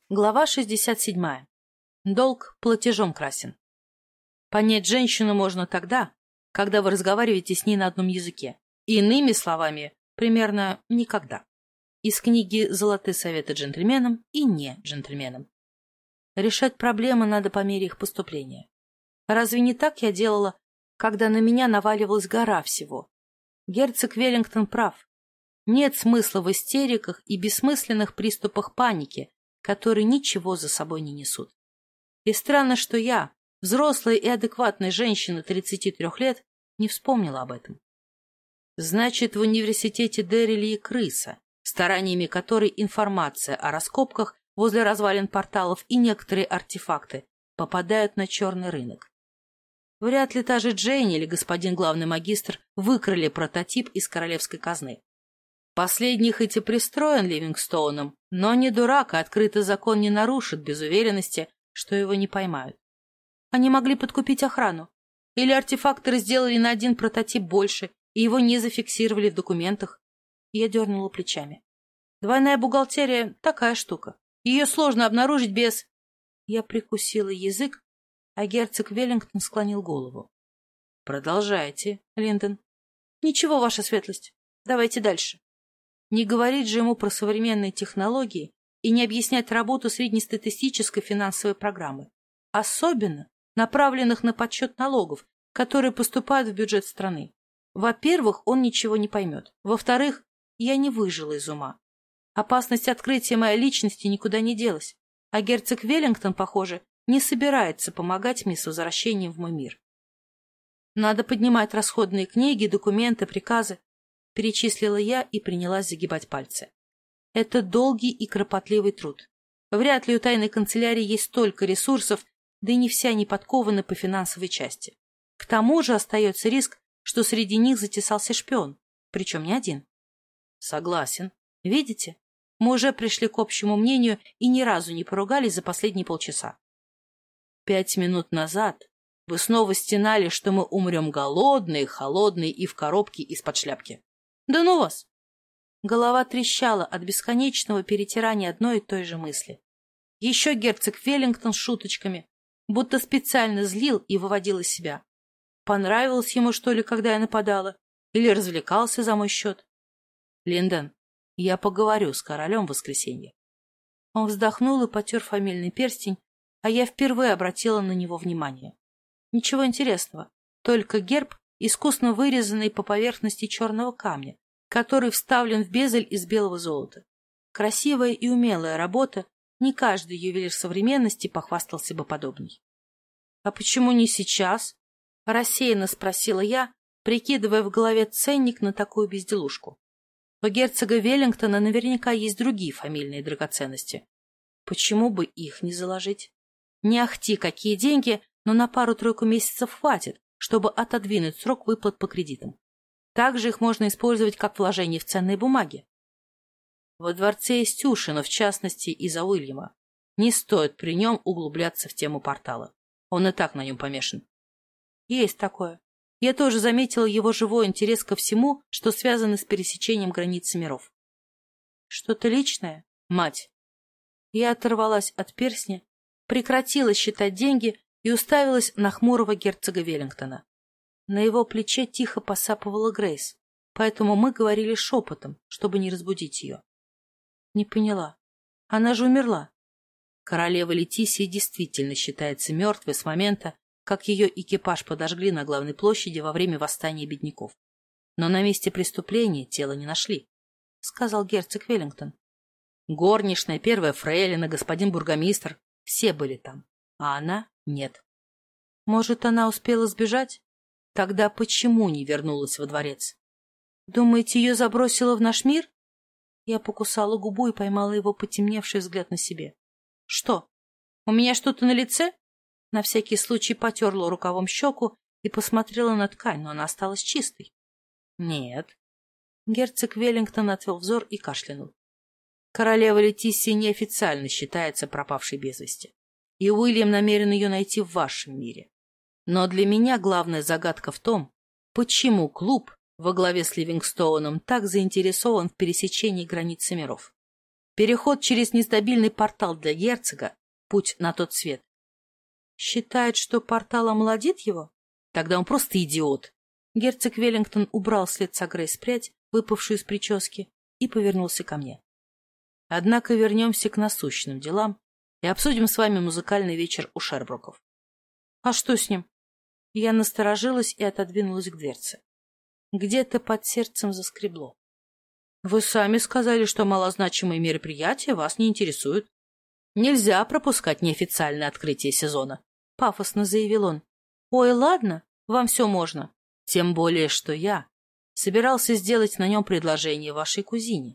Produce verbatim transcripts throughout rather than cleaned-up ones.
Глава шестьдесят седьмая. Долг платежом красен. Понять женщину можно тогда, когда вы разговариваете с ней на одном языке. Иными словами, примерно никогда. Из книги «Золотые советы джентльменам» и не джентльменам. Решать проблемы надо по мере их поступления. Разве не так я делала, когда на меня наваливалась гора всего? Герцог Веллингтон прав. Нет смысла в истериках и бессмысленных приступах паники, которые ничего за собой не несут. И странно, что я, взрослая и адекватная женщина тридцати трёх лет, не вспомнила об этом. Значит, в университете Деррили крыса, стараниями которой информация о раскопках возле развалин порталов и некоторые артефакты попадают на черный рынок. Вряд ли та же Джейн или господин главный магистр выкрали прототип из королевской казны. Последний хоть и пристроен Ливингстоуном, но не дурак, а открытый закон не нарушит без уверенности, что его не поймают. Они могли подкупить охрану. Или артефакторы сделали на один прототип больше, и его не зафиксировали в документах. Я дернула плечами. Двойная бухгалтерия — такая штука. Ее сложно обнаружить без... Я прикусила язык, а герцог Веллингтон склонил голову. — Продолжайте, Линдон. — Ничего, ваша светлость. Давайте дальше. Не говорить же ему про современные технологии и не объяснять работу среднестатистической финансовой программы, особенно направленных на подсчет налогов, которые поступают в бюджет страны. Во-первых, он ничего не поймет. Во-вторых, я не выжила из ума. Опасность открытия моей личности никуда не делась, а герцог Веллингтон, похоже, не собирается помогать мне с возвращением в мой мир. Надо поднимать расходные книги, документы, приказы. Перечислила я и принялась загибать пальцы. Это долгий и кропотливый труд. Вряд ли у тайной канцелярии есть столько ресурсов, да и не все они подкованы по финансовой части. К тому же остается риск, что среди них затесался шпион, причем не один. Согласен. Видите, мы уже пришли к общему мнению и ни разу не поругались за последние полчаса. Пять минут назад вы снова стенали, что мы умрем голодные, холодные и в коробке из-под шляпки. Да ну вас! Голова трещала от бесконечного перетирания одной и той же мысли. Еще герцог Веллингтон с шуточками, будто специально злил и выводил из себя. Понравилось ему, что ли, когда я нападала? Или развлекался за мой счет? Линдон, я поговорю с королем в воскресенье. Он вздохнул и потер фамильный перстень, а я впервые обратила на него внимание. Ничего интересного, только герб, искусно вырезанный по поверхности черного камня, который вставлен в безель из белого золота. Красивая и умелая работа, не каждый ювелир современности похвастался бы подобной. — А почему не сейчас? — рассеянно спросила я, прикидывая в голове ценник на такую безделушку. У герцога Веллингтона наверняка есть другие фамильные драгоценности. Почему бы их не заложить? Не ахти какие деньги, но на пару-тройку месяцев хватит, чтобы отодвинуть срок выплат по кредитам. Также их можно использовать как вложение в ценные бумаги. Во дворце есть уши, но в частности из-за Уильяма. Не стоит при нем углубляться в тему портала. Он и так на нем помешан. Есть такое. Я тоже заметила его живой интерес ко всему, что связано с пересечением границ миров. Что-то личное, мать? Я оторвалась от перстня, прекратила считать деньги и уставилась на хмурого герцога Веллингтона. На его плече тихо посапывала Грейс, поэтому мы говорили шепотом, чтобы не разбудить ее. Не поняла. Она же умерла. Королева Летисия действительно считается мертвой с момента, как ее экипаж подожгли на главной площади во время восстания бедняков. Но на месте преступления тело не нашли, — сказал герцог Веллингтон. Горничная, первая фрейлина, господин бургомистр — все были там, а она — нет. Может, она успела сбежать? Тогда почему не вернулась во дворец? Думаете, ее забросило в наш мир? Я покусала губу и поймала его потемневший взгляд на себе. Что? У меня что-то на лице? На всякий случай потерла рукавом щеку и посмотрела на ткань, но она осталась чистой. Нет. Герцог Веллингтон отвел взор и кашлянул. Королева Летисия неофициально считается пропавшей без вести, и Уильям намерен ее найти в вашем мире. Но для меня главная загадка в том, почему клуб во главе с Ливингстоуном так заинтересован в пересечении границ миров. Переход через нестабильный портал для герцога — путь на тот свет. Считает, что портал омолодит его? Тогда он просто идиот. Герцог Веллингтон убрал с лица Грейс прядь, выпавшую из прически, и повернулся ко мне. Однако вернемся к насущным делам и обсудим с вами музыкальный вечер у Шербруков. А что с ним? Я насторожилась и отодвинулась к дверце. Где-то под сердцем заскребло. Вы сами сказали, что малозначимые мероприятия вас не интересуют. Нельзя пропускать неофициальное открытие сезона, пафосно заявил он. Ой, ладно, вам все можно. Тем более, что я собирался сделать на нем предложение вашей кузине.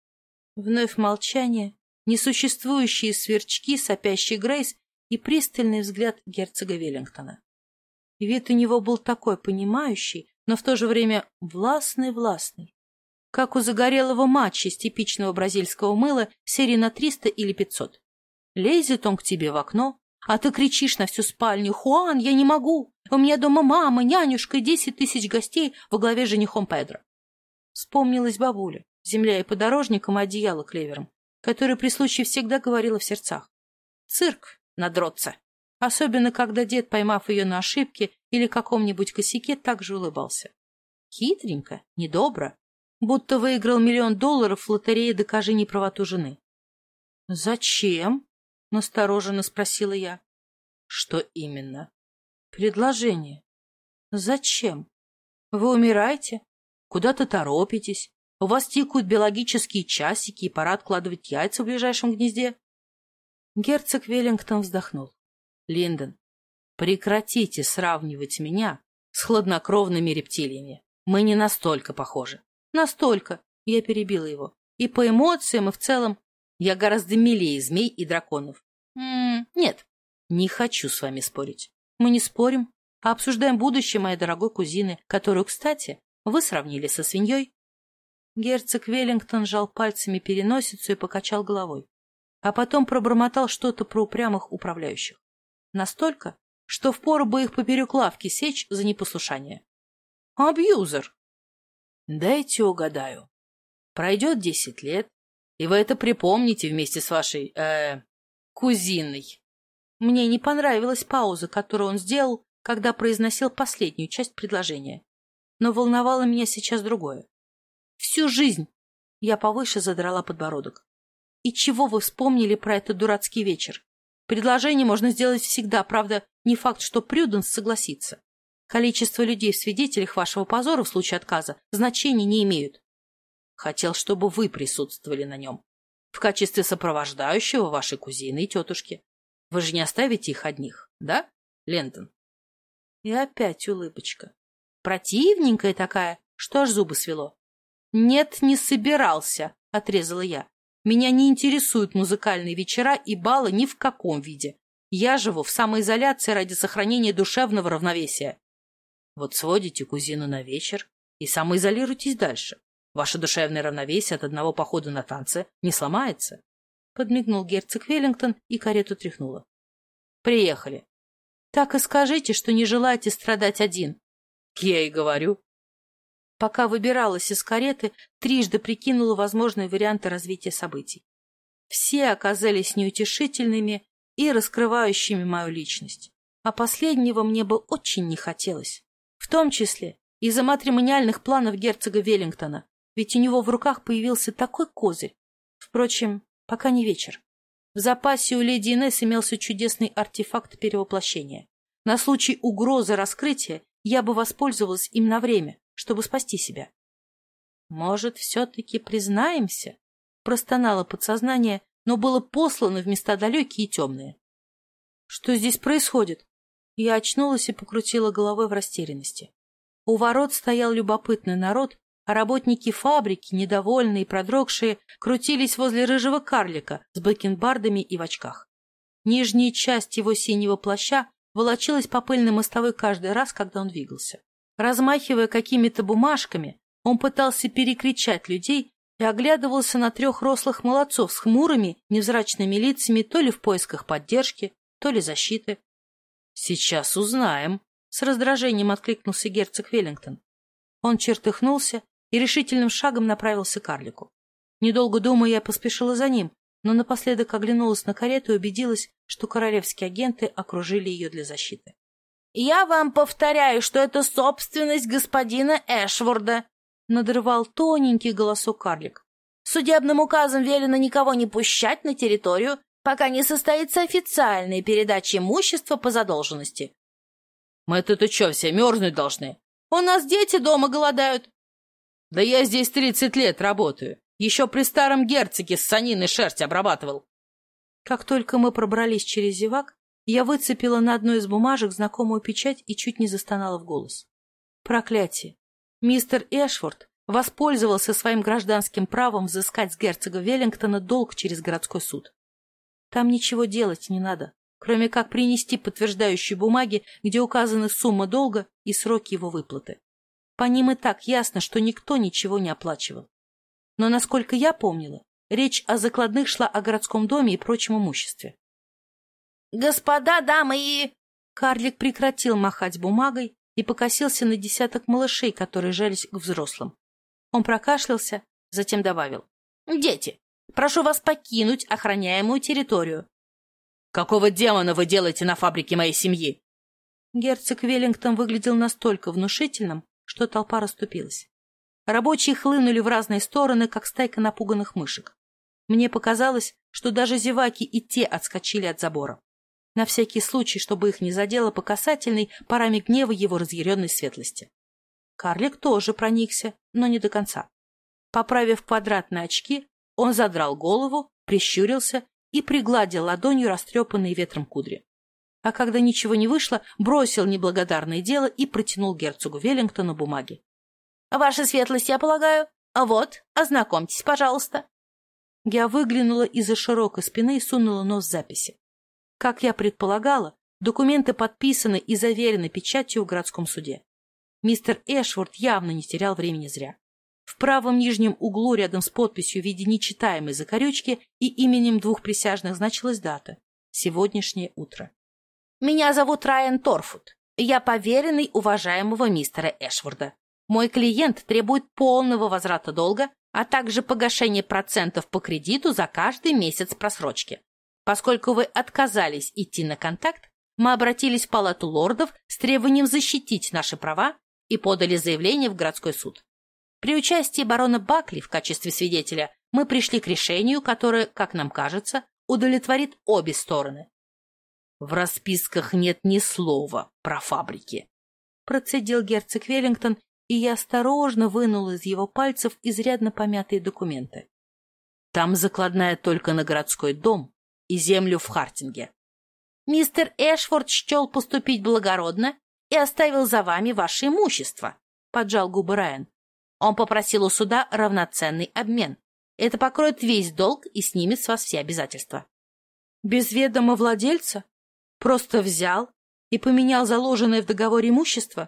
Вновь молчание, несуществующие сверчки, сопящий Грейс и пристальный взгляд герцога Веллингтона. Вид у него был такой понимающий, но в то же время властный-властный, как у загорелого матча из типичного бразильского мыла серии на триста или пятьсот. Лезет он к тебе в окно, а ты кричишь на всю спальню: «Хуан, я не могу! У меня дома мама, нянюшка и десять тысяч гостей во главе с женихом Педро». Вспомнилась бабуля, земля и подорожником, одеяло клевером, которая при случае всегда говорила в сердцах. Цирк надротца. Особенно, когда дед, поймав ее на ошибке или каком-нибудь косяке, также улыбался. Хитренько, недобро, будто выиграл миллион долларов в лотерее «Докажи неправоту жены». «Зачем?» — настороженно спросила я. «Что именно?» «Предложение. Зачем? Вы умираете? Куда-то торопитесь? У вас тикают биологические часики, и пора откладывать яйца в ближайшем гнезде?» Герцог Веллингтон вздохнул. «Линдон, прекратите сравнивать меня с хладнокровными рептилиями. Мы не настолько похожи». «Настолько!» — я перебила его. «И по эмоциям, и в целом я гораздо милее змей и драконов». М-м, «Нет, не хочу с вами спорить. Мы не спорим, а обсуждаем будущее моей дорогой кузины, которую, кстати, вы сравнили со свиньей». Герцог Веллингтон сжал пальцами переносицу и покачал головой, а потом пробормотал что-то про упрямых управляющих. Настолько, что впору бы их поперек лавки сечь за непослушание. «Абьюзер!» «Дайте угадаю. Пройдет десять лет, и вы это припомните вместе с вашей, э, кузиной». Мне не понравилась пауза, которую он сделал, когда произносил последнюю часть предложения. Но волновало меня сейчас другое. «Всю жизнь!» — я повыше задрала подбородок. «И чего вы вспомнили про этот дурацкий вечер? Предложение можно сделать всегда, правда, не факт, что Прюденс согласится. Количество людей в свидетелях вашего позора в случае отказа значения не имеют. Хотел, чтобы вы присутствовали на нем. В качестве сопровождающего вашей кузины и тетушки. Вы же не оставите их одних, да, Линдон?» И опять улыбочка. Противненькая такая, что аж зубы свело. «Нет, не собирался», — отрезала я. «Меня не интересуют музыкальные вечера и балы ни в каком виде. Я живу в самоизоляции ради сохранения душевного равновесия». Вот сводите кузину на вечер и самоизолируйтесь дальше. Ваше душевное равновесие от одного похода на танцы не сломается. Подмигнул герцог Веллингтон, и карету тряхнуло. «Приехали. Так и скажите, что не желаете страдать один». «Я и говорю». Пока выбиралась из кареты, трижды прикинула возможные варианты развития событий. Все оказались неутешительными и раскрывающими мою личность. А последнего мне бы очень не хотелось. В том числе из-за матримониальных планов герцога Веллингтона, ведь у него в руках появился такой козырь. Впрочем, пока не вечер. В запасе у леди Инесс имелся чудесный артефакт перевоплощения. На случай угрозы раскрытия я бы воспользовалась им на время, чтобы спасти себя. «Может, все-таки признаемся?» — простонало подсознание, но было послано в места далекие и темные. «Что здесь происходит?» Я очнулась и покрутила головой в растерянности. У ворот стоял любопытный народ, а работники фабрики, недовольные и продрогшие, крутились возле рыжего карлика с бакенбардами и в очках. Нижняя часть его синего плаща волочилась по пыльной мостовой каждый раз, когда он двигался. Размахивая какими-то бумажками, он пытался перекричать людей и оглядывался на трех рослых молодцов с хмурыми, невзрачными лицами то ли в поисках поддержки, то ли защиты. «Сейчас узнаем», — с раздражением откликнулся герцог Веллингтон. Он чертыхнулся и решительным шагом направился к карлику. Недолго думая, я поспешила за ним, но напоследок оглянулась на карету и убедилась, что королевские агенты окружили ее для защиты. «Я вам повторяю, что это собственность господина Эшворда», — надрывал тоненький голосок карлик. «Судебным указом велено никого не пущать на территорию, пока не состоится официальная передача имущества по задолженности». «Мы тут и что, все мерзнуть должны? У нас дети дома голодают». «Да я здесь тридцать лет работаю. Еще при старом герцоге ссанины шерсть обрабатывал». Как только мы пробрались через зевак, я выцепила на одной из бумажек знакомую печать и чуть не застонала в голос. Проклятие! Мистер Эшфорд воспользовался своим гражданским правом взыскать с герцога Веллингтона долг через городской суд. Там ничего делать не надо, кроме как принести подтверждающие бумаги, где указаны сумма долга и сроки его выплаты. По ним и так ясно, что никто ничего не оплачивал. Но, насколько я помнила, речь о закладных шла о городском доме и прочем имуществе. «Господа, дамы и...» Карлик прекратил махать бумагой и покосился на десяток малышей, которые жались к взрослым. Он прокашлялся, затем добавил. «Дети, прошу вас покинуть охраняемую территорию». «Какого демона вы делаете на фабрике моей семьи?» Герцог Веллингтон выглядел настолько внушительным, что толпа расступилась. Рабочие хлынули в разные стороны, как стайка напуганных мышек. Мне показалось, что даже зеваки и те отскочили от забора. На всякий случай, чтобы их не задело по касательной парами гнева его разъяренной светлости. Карлик тоже проникся, но не до конца. Поправив квадратные очки, он задрал голову, прищурился и пригладил ладонью растрепанные ветром кудри. А когда ничего не вышло, бросил неблагодарное дело и протянул герцогу Веллингтону бумаги. — Ваша светлость, я полагаю? А вот, ознакомьтесь, пожалуйста. Я выглянула из-за широкой спины и сунула нос в записи. Как я предполагала, документы подписаны и заверены печатью в городском суде. Мистер Эшворд явно не терял времени зря. В правом нижнем углу рядом с подписью в виде нечитаемой закорючки и именем двух присяжных значилась дата — сегодняшнее утро. «Меня зовут Райан Торфут. Я поверенный уважаемого мистера Эшворда. Мой клиент требует полного возврата долга, а также погашения процентов по кредиту за каждый месяц просрочки. Поскольку вы отказались идти на контакт, мы обратились в Палату лордов с требованием защитить наши права и подали заявление в городской суд. При участии барона Бакли в качестве свидетеля мы пришли к решению, которое, как нам кажется, удовлетворит обе стороны». «В расписках нет ни слова про фабрики», — процедил герцог Веллингтон, и я осторожно вынула из его пальцев изрядно помятые документы. «Там закладная только на городской дом и землю в Хартинге. Мистер Эшфорд счел поступить благородно и оставил за вами ваше имущество», — поджал губы Райан. «Он попросил у суда равноценный обмен. Это покроет весь долг и снимет с вас все обязательства». «Без ведома владельца? Просто взял и поменял заложенное в договоре имущество?»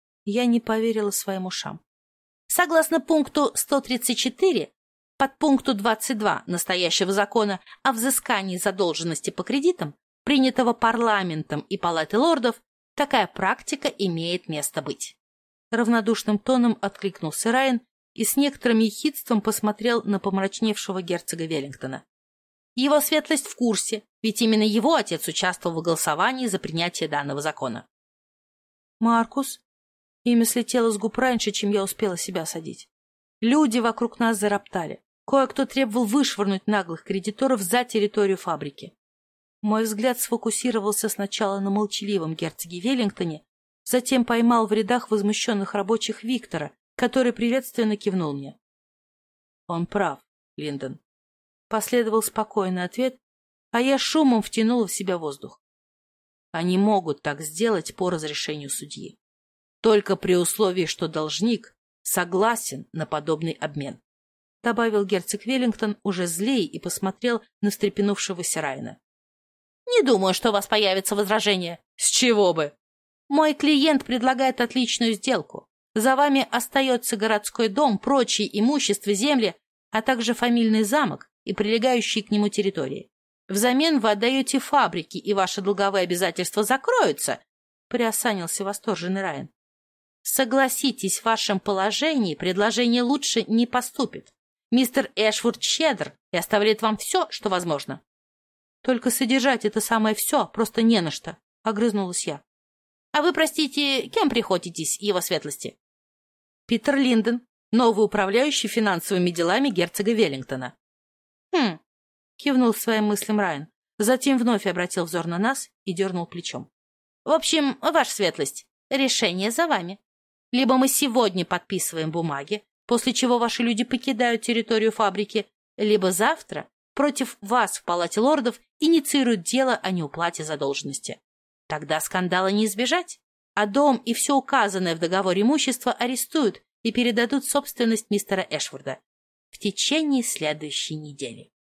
Я не поверила своим ушам. Согласно пункту сто тридцать четыре, подпункту двадцать два настоящего закона о взыскании задолженности по кредитам, принятого парламентом и палатой лордов, такая практика имеет место быть. Равнодушным тоном откликнулся Райан и с некоторым ехидством посмотрел на помрачневшего герцога Веллингтона. Его светлость в курсе, ведь именно его отец участвовал в голосовании за принятие данного закона. «Маркус?» Имя слетело с губ раньше, чем я успела себя осадить. Люди вокруг нас зароптали. Кое-кто требовал вышвырнуть наглых кредиторов за территорию фабрики. Мой взгляд сфокусировался сначала на молчаливом герцоге Веллингтоне, затем поймал в рядах возмущенных рабочих Виктора, который приветственно кивнул мне. «Он прав, Линдон», — последовал спокойный ответ, а я шумом втянула в себя воздух. «Они могут так сделать по разрешению судьи. Только при условии, что должник согласен на подобный обмен», — добавил герцог Веллингтон уже злее и посмотрел на встрепенувшегося Райана. «Не думаю, что у вас появится возражение». «С чего бы?» «Мой клиент предлагает отличную сделку. За вами остается городской дом, прочие имущество, земли, а также фамильный замок и прилегающие к нему территории. Взамен вы отдаете фабрики, и ваши долговые обязательства закроются», — приосанился восторженный Райан. «Согласитесь, в вашем положении предложение лучше не поступит. Мистер Эшвуд щедр и оставляет вам все, что возможно. Только содержать это самое все просто не на что, — огрызнулась я. А вы, простите, кем приходитесь, его светлости? Питер Линдон, новый управляющий финансовыми делами герцога Веллингтона. Хм, кивнул своим мыслям Райан, затем вновь обратил взор на нас и дернул плечом. В общем, ваша светлость, решение за вами. Либо мы сегодня подписываем бумаги, после чего ваши люди покидают территорию фабрики, либо завтра против вас в Палате лордов инициируют дело о неуплате задолженности. Тогда скандала не избежать, а дом и все указанное в договоре имущество арестуют и передадут в собственность мистера Эшвуда в течение следующей недели.